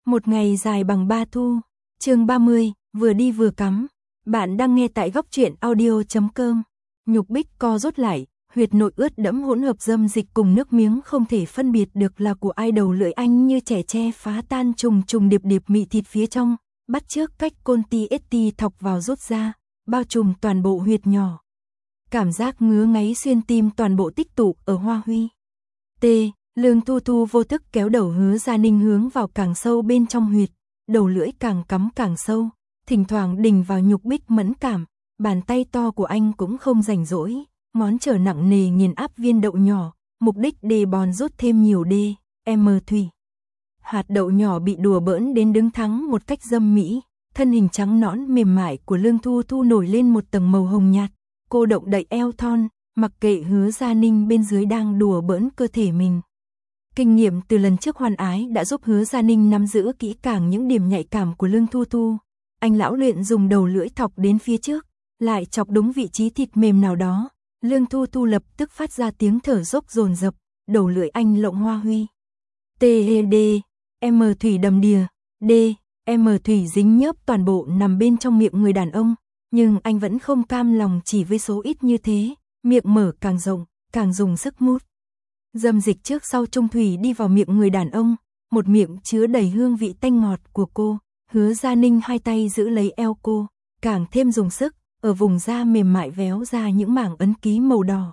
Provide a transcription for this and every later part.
Một ngày dài bằng 3 thu. Chương 30, vừa đi vừa cắm. Bạn đang nghe tại góc truyện audio.com. Nhục Bích co rút lại, huyệt nội ướt đẫm hỗn hợp dâm dịch cùng nước miếng không thể phân biệt được là của ai, đầu lưỡi anh như trẻ tre phá tan trùng trùng điệp điệp mị thịt phía trong, bắt chước cách côn ti esti thọc vào rút ra, bao trùm toàn bộ huyệt nhỏ. Cảm giác ngứa ngáy xuyên tim toàn bộ tích tụ ở Hoa Huy. Lương Thu Thu vô thức kéo đầu Hứa Gia Ninh hướng vào càng sâu bên trong huyệt, đầu lưỡi càng cắm càng sâu, thỉnh thoảng đình vào Nhục Bích mẫn cảm, bàn tay to của anh cũng không rảnh rỗi, ngón trở nặng nề nghiền áp viên đậu nhỏ, mục đích đề bòn rút thêm nhiều D.M. thủy. Hạt đậu nhỏ bị đùa bỡn đến đứng thắng một cách dâm mỹ, thân hình trắng nõn mềm mại của Lương Thu Thu nổi lên một tầng màu hồng nhạt, cô động đậy eo thon, mặc kệ Hứa Gia Ninh bên dưới đang đùa bỡn cơ thể mình. Kinh nghiệm từ lần trước hoan ái đã giúp Hứa Gia Ninh nắm giữ kỹ càng những điểm nhạy cảm của Lương Thu Thu. Anh lão luyện dùng đầu lưỡi thọc đến phía trước, lại chọc đúng vị trí thịt mềm nào đó. Lương Thu Thu lập tức phát ra tiếng thở dốc dồn dập, đầu lưỡi anh lộng Hoa Huy. D.M. thủy đầm đìa, D.M. thủy dính nhớp toàn bộ nằm bên trong miệng người đàn ông, nhưng anh vẫn không cam lòng chỉ với số ít như thế, miệng mở càng rộng, càng dùng sức mút. Dâm dịch trước sau trung thủy đi vào miệng người đàn ông, một miệng chứa đầy hương vị tanh ngọt của cô. Hứa Gia Ninh hai tay giữ lấy eo cô, càng thêm dùng sức, ở vùng da mềm mại véo ra những mảng ấn ký màu đỏ.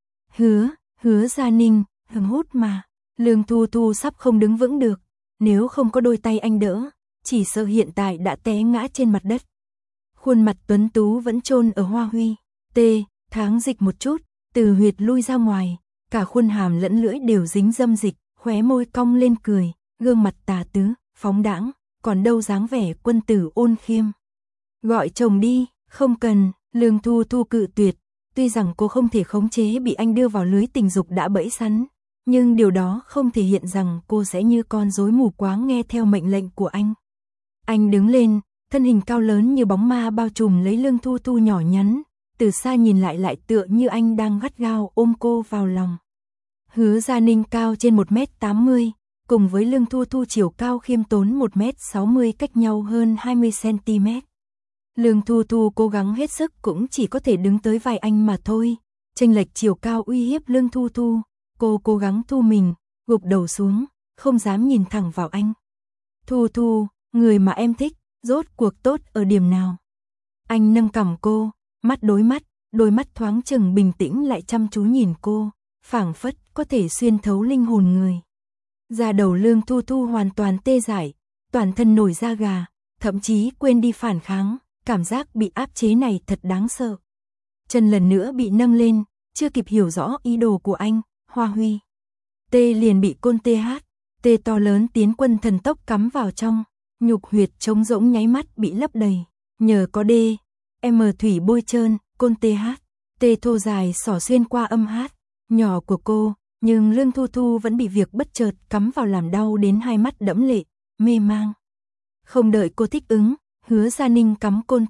Hứa Gia Ninh, hứng hút mà. Lương Thu Thu sắp không đứng vững được, nếu không có đôi tay anh đỡ, chỉ sợ hiện tại đã té ngã trên mặt đất. Khuôn mặt tuấn tú vẫn chôn ở Hoa Huy. Tháng dịch một chút, từ huyệt lui ra ngoài, cả khuôn hàm lẫn lưỡi đều dính dâm dịch, khóe môi cong lên cười, gương mặt tà tứ, phóng đãng, còn đâu dáng vẻ quân tử ôn khiêm. Gọi chồng đi, không cần. Lương Thu Thu cự tuyệt, tuy rằng cô không thể khống chế bị anh đưa vào lưới tình dục đã bẫy sắn, nhưng điều đó không thể hiện rằng cô sẽ như con rối mù quáng nghe theo mệnh lệnh của anh. Anh đứng lên, thân hình cao lớn như bóng ma bao trùm lấy Lương Thu Thu nhỏ nhắn, từ xa nhìn lại tựa như anh đang gắt gao ôm cô vào lòng. Hứa Gia Ninh cao trên 1m80, cùng với Lương Thu Thu chiều cao khiêm tốn 1m60, cách nhau hơn 20cm. Lương Thu Thu cố gắng hết sức cũng chỉ có thể đứng tới vai anh mà thôi, chênh lệch chiều cao uy hiếp Lương Thu Thu, cô cố gắng thu mình, gục đầu xuống, không dám nhìn thẳng vào anh. Thu Thu, người mà em thích, rốt cuộc tốt ở điểm nào? Anh nâng cằm cô, mắt đối mắt, đôi mắt thoáng chừng bình tĩnh lại chăm chú nhìn cô, phảng phất có thể xuyên thấu linh hồn người. Da đầu Lương Thu Thu hoàn toàn tê dại, toàn thân nổi da gà, thậm chí quên đi phản kháng, cảm giác bị áp chế này thật đáng sợ. Chân lần nữa bị nâng lên, chưa kịp hiểu rõ ý đồ của anh, Hoa Huy. Liền bị côn TH to lớn tiến quân thần tốc cắm vào trong, nhục huyệt trống rỗng nháy mắt bị lấp đầy, nhờ có D.M. thủy bôi trơn, côn TH thô dài xỏ xuyên qua âm hát nhỏ của cô, nhưng Lương Thu Thu vẫn bị việc bất chợt cắm vào làm đau đến hai mắt đẫm lệ, mê mang. Không đợi cô thích ứng, Hứa Gia Ninh cắm côn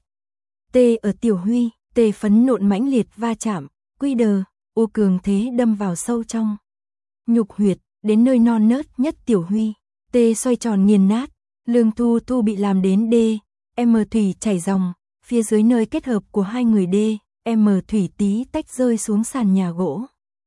TH ở tiểu Huy, phấn nộn mãnh liệt va chạm, quy đờ, ô cường thế đâm vào sâu trong nhục huyệt, đến nơi non nớt nhất tiểu Huy, xoay tròn nghiền nát. Lương Thu Thu bị làm đến D.M. thủy chảy ròng, phía dưới nơi kết hợp của hai người D.M. thủy tí tách rơi xuống sàn nhà gỗ.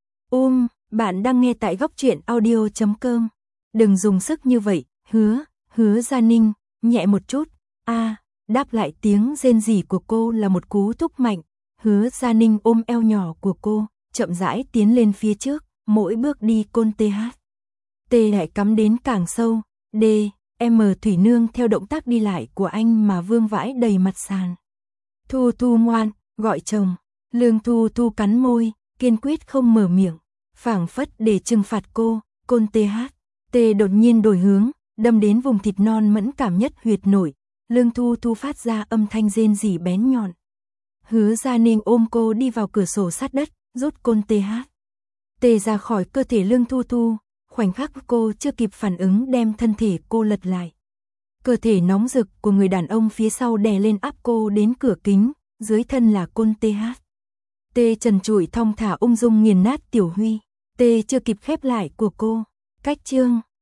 Bạn đang nghe tại góc truyện audio.com. Đừng dùng sức như vậy, Hứa Gia Ninh, nhẹ một chút. Đáp lại tiếng rên rỉ của cô là một cú thúc mạnh. Hứa Gia Ninh ôm eo nhỏ của cô, chậm rãi tiến lên phía trước, mỗi bước đi côn TH lại cắm đến càng sâu. D.M. thủy nương theo động tác đi lại của anh mà vương vãi đầy mặt sàn. Thu Thu ngoan, gọi chồng. Lương Thu Thu cắn môi, kiên quyết không mở miệng, phảng phất để trừng phạt cô. Côn TH đột nhiên đổi hướng, đâm đến vùng thịt non mẫn cảm nhất huyệt nội. Lương Thu Thu phát ra âm thanh rên rỉ bén nhọn. Hứa Gia Ninh ôm cô đi vào cửa sổ sát đất, rút côn TH ra khỏi cơ thể Lương Thu Thu. Khoảnh khắc cô chưa kịp phản ứng đem thân thể cô lật lại. Cơ thể nóng rực của người đàn ông phía sau đè lên áp cô đến cửa kính, dưới thân là côn TH trần trụi thong thả ung dung nghiền nát tiểu Huy. Chưa kịp khép lại của cô. Cách chương